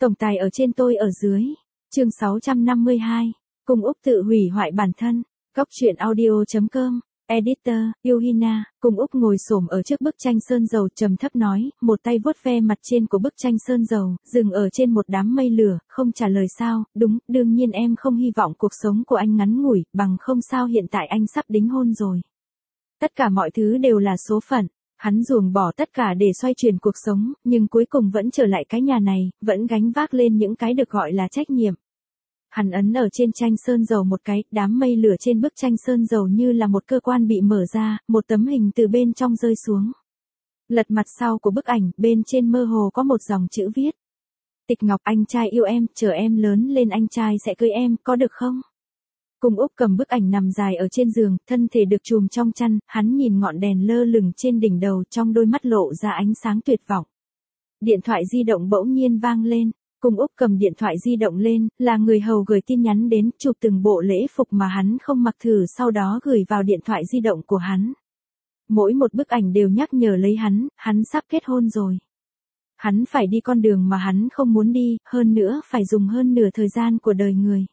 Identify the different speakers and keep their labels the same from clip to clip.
Speaker 1: Tổng tài ở trên tôi ở dưới. Chương 652. Cung Úc tự hủy hoại bản thân. Góc truyện audio.com. Editor, Yuhina. Cung Úc ngồi xổm ở trước bức tranh sơn dầu trầm thấp nói, một tay vuốt ve mặt trên của bức tranh sơn dầu, dừng ở trên một đám mây lửa, không trả lời sao, đúng, đương nhiên em không hy vọng cuộc sống của anh ngắn ngủi, bằng không sao hiện tại anh sắp đính hôn rồi. Tất cả mọi thứ đều là số phận. Hắn ruồng bỏ tất cả để xoay chuyển cuộc sống, nhưng cuối cùng vẫn trở lại cái nhà này, vẫn gánh vác lên những cái được gọi là trách nhiệm. Hắn ấn ở trên tranh sơn dầu một cái, đám mây lửa trên bức tranh sơn dầu như là một cơ quan bị mở ra, một tấm hình từ bên trong rơi xuống. Lật mặt sau của bức ảnh, bên trên mơ hồ có một dòng chữ viết. Tịch Ngọc, anh trai yêu em, chờ em lớn lên anh trai sẽ cưới em, có được không? Cung Úc cầm bức ảnh nằm dài ở trên giường, thân thể được trùm trong chăn, hắn nhìn ngọn đèn lơ lửng trên đỉnh đầu, trong đôi mắt lộ ra ánh sáng tuyệt vọng. Điện thoại di động bỗng nhiên vang lên. Cung Úc cầm điện thoại di động lên, là người hầu gửi tin nhắn đến, chụp từng bộ lễ phục mà hắn không mặc thử, sau đó gửi vào điện thoại di động của hắn. Mỗi một bức ảnh đều nhắc nhở lấy hắn sắp kết hôn rồi. Hắn phải đi con đường mà hắn không muốn đi, hơn nữa phải dùng hơn nửa thời gian của đời người.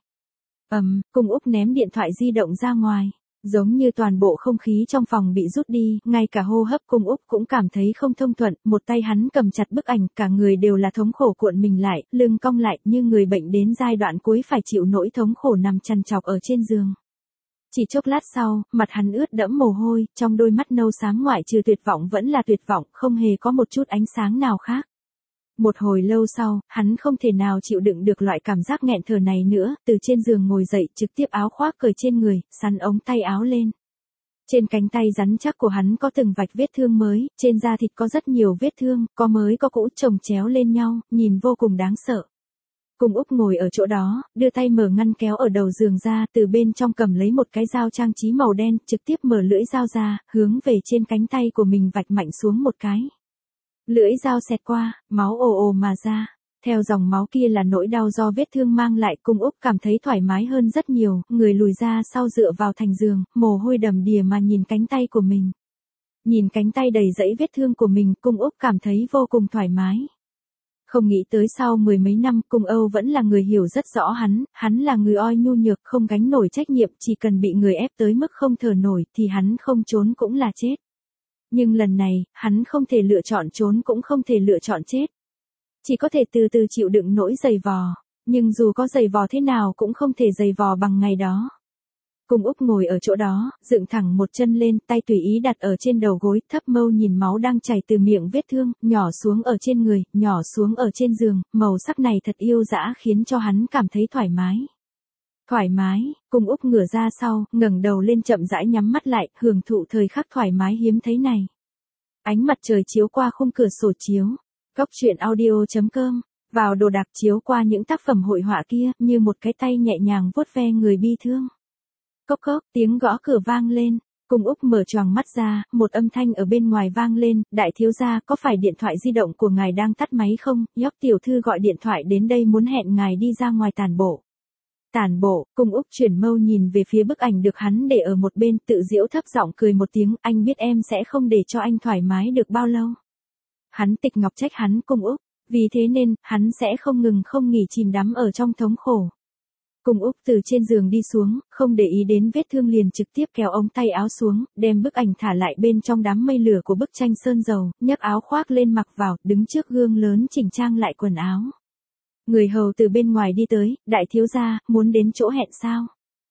Speaker 1: Cung Úc ném điện thoại di động ra ngoài. Giống như toàn bộ không khí trong phòng bị rút đi, ngay cả hô hấp Cung Úc cũng cảm thấy không thông thuận, một tay hắn cầm chặt bức ảnh, cả người đều là thống khổ cuộn mình lại, lưng cong lại, như người bệnh đến giai đoạn cuối phải chịu nỗi thống khổ nằm chằn chọc ở trên giường. Chỉ chốc lát sau, mặt hắn ướt đẫm mồ hôi, trong đôi mắt nâu xám ngoại trừ tuyệt vọng vẫn là tuyệt vọng, không hề có một chút ánh sáng nào khác. Một hồi lâu sau, hắn không thể nào chịu đựng được loại cảm giác nghẹn thở này nữa, từ trên giường ngồi dậy, trực tiếp áo khoác cởi trên người, sắn ống tay áo lên. Trên cánh tay rắn chắc của hắn có từng vạch vết thương mới, trên da thịt có rất nhiều vết thương, có mới có cũ chồng chéo lên nhau, nhìn vô cùng đáng sợ. Cung Úc ngồi ở chỗ đó, đưa tay mở ngăn kéo ở đầu giường ra, từ bên trong cầm lấy một cái dao trang trí màu đen, trực tiếp mở lưỡi dao ra, hướng về trên cánh tay của mình vạch mạnh xuống một cái. Lưỡi dao xẹt qua, máu ồ ồ mà ra. Theo dòng máu kia là nỗi đau do vết thương mang lại, Cung Úc cảm thấy thoải mái hơn rất nhiều, người lùi ra sau dựa vào thành giường, mồ hôi đầm đìa mà nhìn cánh tay của mình. Nhìn cánh tay đầy dẫy vết thương của mình, Cung Úc cảm thấy vô cùng thoải mái. Không nghĩ tới sau mười mấy năm, Cung Âu vẫn là người hiểu rất rõ hắn là người oi nhu nhược, không gánh nổi trách nhiệm, chỉ cần bị người ép tới mức không thở nổi thì hắn không trốn cũng là chết. Nhưng lần này, hắn không thể lựa chọn trốn cũng không thể lựa chọn chết. Chỉ có thể từ từ chịu đựng nỗi dày vò, nhưng dù có dày vò thế nào cũng không thể dày vò bằng ngày đó. Cung Úc ngồi ở chỗ đó, dựng thẳng một chân lên, tay tùy ý đặt ở trên đầu gối, thấp mâu nhìn máu đang chảy từ miệng vết thương, nhỏ xuống ở trên người, nhỏ xuống ở trên giường, màu sắc này thật yêu dã khiến cho hắn cảm thấy thoải mái. Thoải mái, Cung Úc ngửa ra sau, ngẩng đầu lên chậm rãi nhắm mắt lại, hưởng thụ thời khắc thoải mái hiếm thấy này. Ánh mặt trời chiếu qua khung cửa sổ chiếu. Góc truyện audio.com. Vào đồ đạc chiếu qua những tác phẩm hội họa kia, như một cái tay nhẹ nhàng vuốt ve người bi thương. Cốc cốc, tiếng gõ cửa vang lên. Cung Úc mở choàng mắt ra, một âm thanh ở bên ngoài vang lên, đại thiếu gia, có phải điện thoại di động của ngài đang tắt máy không? Nhóc tiểu thư gọi điện thoại đến đây muốn hẹn ngài đi ra ngoài tản bộ. Tản bộ, Cung Úc chuyển mâu nhìn về phía bức ảnh được hắn để ở một bên, tự giễu thấp giọng cười một tiếng, anh biết em sẽ không để cho anh thoải mái được bao lâu. Hắn Tịch Ngọc trách hắn Cung Úc, vì thế nên, hắn sẽ không ngừng không nghỉ chìm đắm ở trong thống khổ. Cung Úc từ trên giường đi xuống, không để ý đến vết thương liền trực tiếp kéo ống tay áo xuống, đem bức ảnh thả lại bên trong đám mây lửa của bức tranh sơn dầu, nhấc áo khoác lên mặc vào, đứng trước gương lớn chỉnh trang lại quần áo. Người hầu từ bên ngoài đi tới, đại thiếu gia, muốn đến chỗ hẹn sao?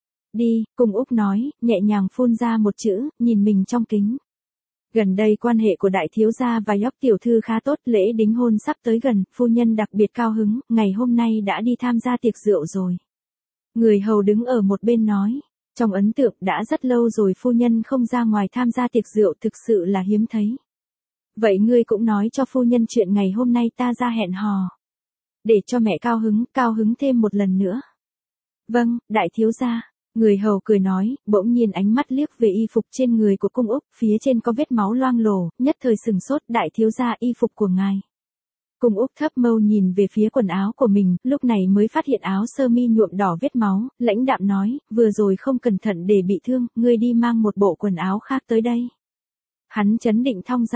Speaker 1: Đi, Cung Úc nói, nhẹ nhàng phun ra một chữ, nhìn mình trong kính. Gần đây quan hệ của đại thiếu gia và nhóc tiểu thư khá tốt, lễ đính hôn sắp tới gần, phu nhân đặc biệt cao hứng, ngày hôm nay đã đi tham gia tiệc rượu rồi. Người hầu đứng ở một bên nói, trong ấn tượng đã rất lâu rồi phu nhân không ra ngoài tham gia tiệc rượu, thực sự là hiếm thấy. Vậy ngươi cũng nói cho phu nhân chuyện ngày hôm nay ta ra hẹn hò. Để cho mẹ cao hứng thêm một lần nữa. Vâng, đại thiếu gia. Người hầu cười nói, bỗng nhiên ánh mắt liếc về y phục trên người của Cung Úc, phía trên có vết máu loang lổ, nhất thời sừng sốt, đại thiếu gia y phục của ngài. Cung Úc thấp mâu nhìn về phía quần áo của mình, lúc này mới phát hiện áo sơ mi nhuộm đỏ vết máu, lãnh đạm nói, vừa rồi không cẩn thận để bị thương, ngươi đi mang một bộ quần áo khác tới đây. Hắn trấn định thong dong,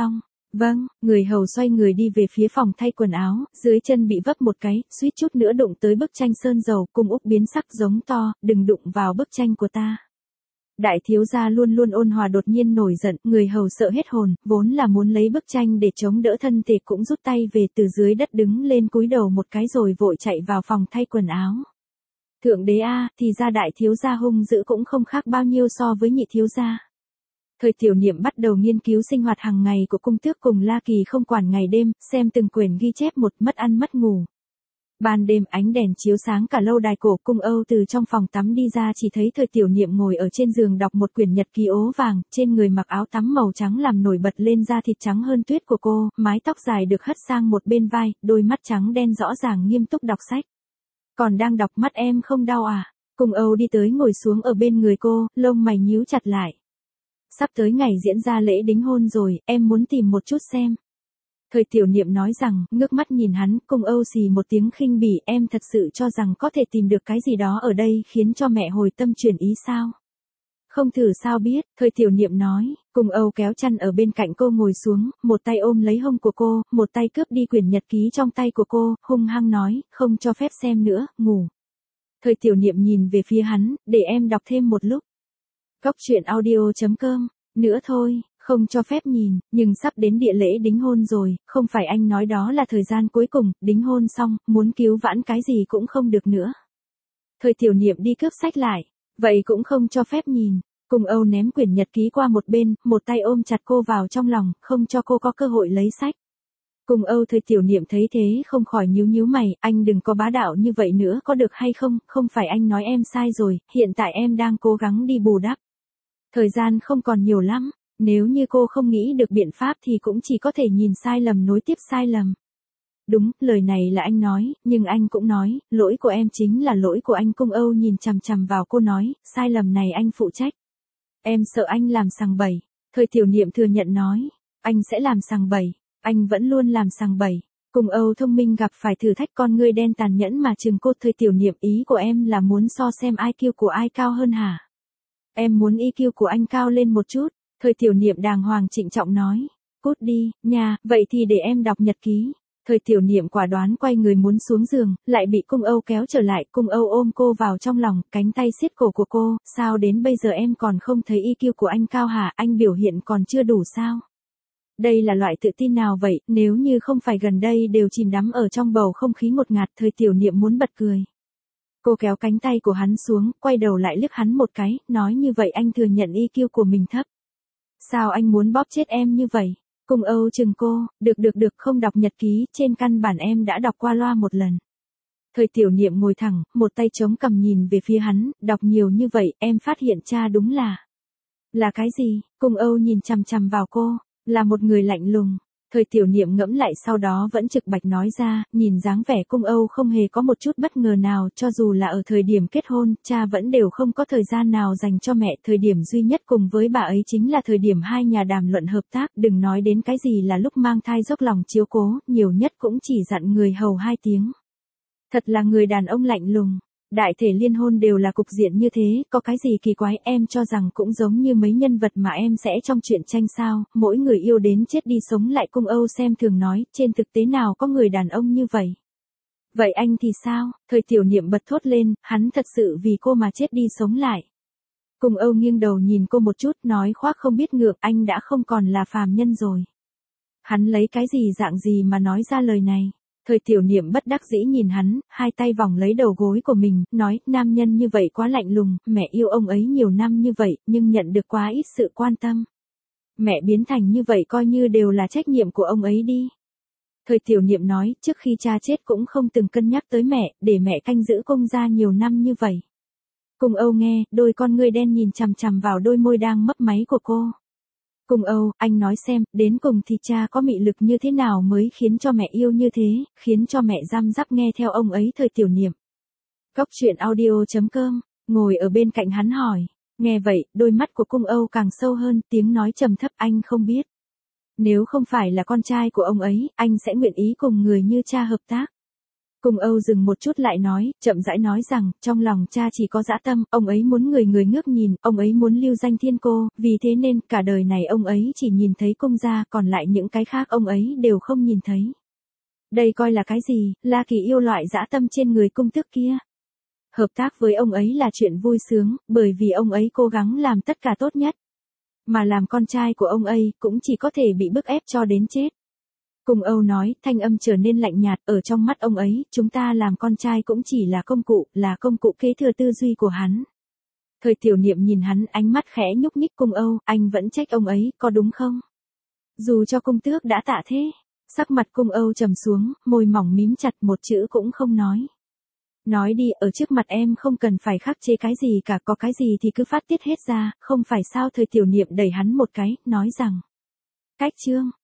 Speaker 1: Vâng, người hầu xoay người đi về phía phòng thay quần áo, dưới chân bị vấp một cái, suýt chút nữa đụng tới bức tranh sơn dầu, Cung Úc biến sắc giống to, đừng đụng vào bức tranh của ta. Đại thiếu gia luôn luôn ôn hòa đột nhiên nổi giận, người hầu sợ hết hồn, vốn là muốn lấy bức tranh để chống đỡ thân thể cũng rút tay về từ dưới đất đứng lên cúi đầu một cái rồi vội chạy vào phòng thay quần áo. Thượng đế a, thì ra đại thiếu gia hung dữ cũng không khác bao nhiêu so với nhị thiếu gia. Thời tiểu niệm bắt đầu nghiên cứu sinh hoạt hàng ngày của cung tước cùng La Kỳ không quản ngày đêm, xem từng quyển ghi chép một mất ăn mất ngủ. Ban đêm ánh đèn chiếu sáng cả lâu đài cổ cung Âu từ trong phòng tắm đi ra chỉ thấy thời tiểu niệm ngồi ở trên giường đọc một quyển nhật ký ố vàng, trên người mặc áo tắm màu trắng làm nổi bật lên da thịt trắng hơn tuyết của cô, mái tóc dài được hất sang một bên vai, đôi mắt trắng đen rõ ràng nghiêm túc đọc sách. Còn đang đọc mắt em không đau à? Cung Âu đi tới ngồi xuống ở bên người cô, lông mày nhíu chặt lại. Sắp tới ngày diễn ra lễ đính hôn rồi, em muốn tìm một chút xem. Thời tiểu niệm nói rằng, ngước mắt nhìn hắn, Cung Âu xì một tiếng khinh bỉ, em thật sự cho rằng có thể tìm được cái gì đó ở đây khiến cho mẹ hồi tâm chuyển ý sao? Không thử sao biết, thời tiểu niệm nói, Cung Âu kéo chăn ở bên cạnh cô ngồi xuống, một tay ôm lấy hông của cô, một tay cướp đi quyển nhật ký trong tay của cô, hung hăng nói, không cho phép xem nữa, ngủ. Thời tiểu niệm nhìn về phía hắn, để em đọc thêm một lúc. Góc truyện audio.com, nữa thôi, không cho phép nhìn, nhưng sắp đến địa lễ đính hôn rồi, không phải anh nói đó là thời gian cuối cùng, đính hôn xong, muốn cứu vãn cái gì cũng không được nữa. Thời tiểu niệm đi cướp sách lại, vậy cũng không cho phép nhìn. Cung Âu ném quyển nhật ký qua một bên, một tay ôm chặt cô vào trong lòng, không cho cô có cơ hội lấy sách. Cung Âu thời tiểu niệm thấy thế không khỏi nhíu nhíu mày, anh đừng có bá đạo như vậy nữa có được hay không, không phải anh nói em sai rồi, hiện tại em đang cố gắng đi bù đắp. Thời gian không còn nhiều lắm, nếu như cô không nghĩ được biện pháp thì cũng chỉ có thể nhìn sai lầm nối tiếp sai lầm. Đúng, lời này là anh nói, nhưng anh cũng nói, lỗi của em chính là lỗi của anh. Cung Âu nhìn chằm chằm vào cô nói, sai lầm này anh phụ trách. Em sợ anh làm sằng bậy. Thời tiểu niệm thừa nhận nói, anh sẽ làm sằng bậy, anh vẫn luôn làm sằng bậy. Cung Âu thông minh gặp phải thử thách con ngươi đen tàn nhẫn mà trừng cô. Thời tiểu niệm, ý của em là muốn so xem IQ của ai cao hơn hả? Em muốn IQ của anh cao lên một chút. Thời tiểu niệm đàng hoàng trịnh trọng nói, cút đi, nha, vậy thì để em đọc nhật ký. Thời tiểu niệm quả đoán quay người muốn xuống giường, lại bị Cung Âu kéo trở lại. Cung Âu ôm cô vào trong lòng, cánh tay siết cổ của cô, sao đến bây giờ em còn không thấy IQ của anh cao hả, anh biểu hiện còn chưa đủ sao? Đây là loại tự tin nào vậy, nếu như không phải gần đây đều chìm đắm ở trong bầu không khí ngột ngạt. Thời tiểu niệm muốn bật cười. Cô kéo cánh tay của hắn xuống, quay đầu lại liếc hắn một cái, nói như vậy anh thừa nhận IQ của mình thấp. Sao anh muốn bóp chết em như vậy? Cung Âu chừng cô, được, không đọc nhật ký, trên căn bản em đã đọc qua loa một lần. Thời tiểu niệm ngồi thẳng, một tay chống cằm nhìn về phía hắn, đọc nhiều như vậy, em phát hiện cha đúng là cái gì? Cung Âu nhìn chằm chằm vào cô, là một người lạnh lùng. Thời tiểu niệm ngẫm lại sau đó vẫn trực bạch nói ra, nhìn dáng vẻ Cung Âu không hề có một chút bất ngờ nào, cho dù là ở thời điểm kết hôn, cha vẫn đều không có thời gian nào dành cho mẹ, thời điểm duy nhất cùng với bà ấy chính là thời điểm hai nhà đàm luận hợp tác, đừng nói đến cái gì là lúc mang thai dốc lòng chiếu cố, nhiều nhất cũng chỉ dặn người hầu 2 tiếng. Thật là người đàn ông lạnh lùng. Đại thể liên hôn đều là cục diện như thế, có cái gì kỳ quái, em cho rằng cũng giống như mấy nhân vật mà em sẽ trong truyện tranh sao, mỗi người yêu đến chết đi sống lại. Cung Âu xem thường nói, trên thực tế nào có người đàn ông như vậy. Vậy anh thì sao? Thời tiểu niệm bật thốt lên, hắn thật sự vì cô mà chết đi sống lại. Cung Âu nghiêng đầu nhìn cô một chút, nói khoác không biết ngượng, anh đã không còn là phàm nhân rồi. Hắn lấy cái gì dạng gì mà nói ra lời này? Thời tiểu niệm bất đắc dĩ nhìn hắn, hai tay vòng lấy đầu gối của mình, nói, nam nhân như vậy quá lạnh lùng, mẹ yêu ông ấy nhiều năm như vậy, nhưng nhận được quá ít sự quan tâm. Mẹ biến thành như vậy coi như đều là trách nhiệm của ông ấy đi. Thời tiểu niệm nói, trước khi cha chết cũng không từng cân nhắc tới mẹ, để mẹ canh giữ Cung gia nhiều năm như vậy. Cung Âu nghe, đôi con ngươi đen nhìn chằm chằm vào đôi môi đang mấp máy của cô. Cung Âu, anh nói xem, đến cùng thì cha có mị lực như thế nào mới khiến cho mẹ yêu như thế, khiến cho mẹ răm rắp nghe theo ông ấy. Thời tiểu niệm. Góc truyện audio.com, ngồi ở bên cạnh hắn hỏi. Nghe vậy, đôi mắt của Cung Âu càng sâu hơn, tiếng nói trầm thấp, anh không biết. Nếu không phải là con trai của ông ấy, anh sẽ nguyện ý cùng người như cha hợp tác. Cung Âu dừng một chút lại nói, chậm rãi nói rằng, trong lòng cha chỉ có dã tâm, ông ấy muốn người người ngước nhìn, ông ấy muốn lưu danh thiên cô, vì thế nên cả đời này ông ấy chỉ nhìn thấy cung gia, còn lại những cái khác ông ấy đều không nhìn thấy. Đây coi là cái gì, La Kỳ yêu loại dã tâm trên người cung tước kia. Hợp tác với ông ấy là chuyện vui sướng, bởi vì ông ấy cố gắng làm tất cả tốt nhất. Mà làm con trai của ông ấy cũng chỉ có thể bị bức ép cho đến chết. Cung Âu nói, thanh âm trở nên lạnh nhạt, ở trong mắt ông ấy, chúng ta làm con trai cũng chỉ là công cụ kế thừa tư duy của hắn. Thời Tiểu Niệm nhìn hắn ánh mắt khẽ nhúc nhích. Cung Âu, anh vẫn trách ông ấy, có đúng không? Dù cho cung tước đã tạ thế. Sắc mặt Cung Âu trầm xuống, môi mỏng mím chặt, một chữ cũng không nói. Nói đi, ở trước mặt em không cần phải khắc chế cái gì cả, có cái gì thì cứ phát tiết hết ra, không phải sao? Thời Tiểu Niệm đẩy hắn một cái, nói rằng. Cách chương.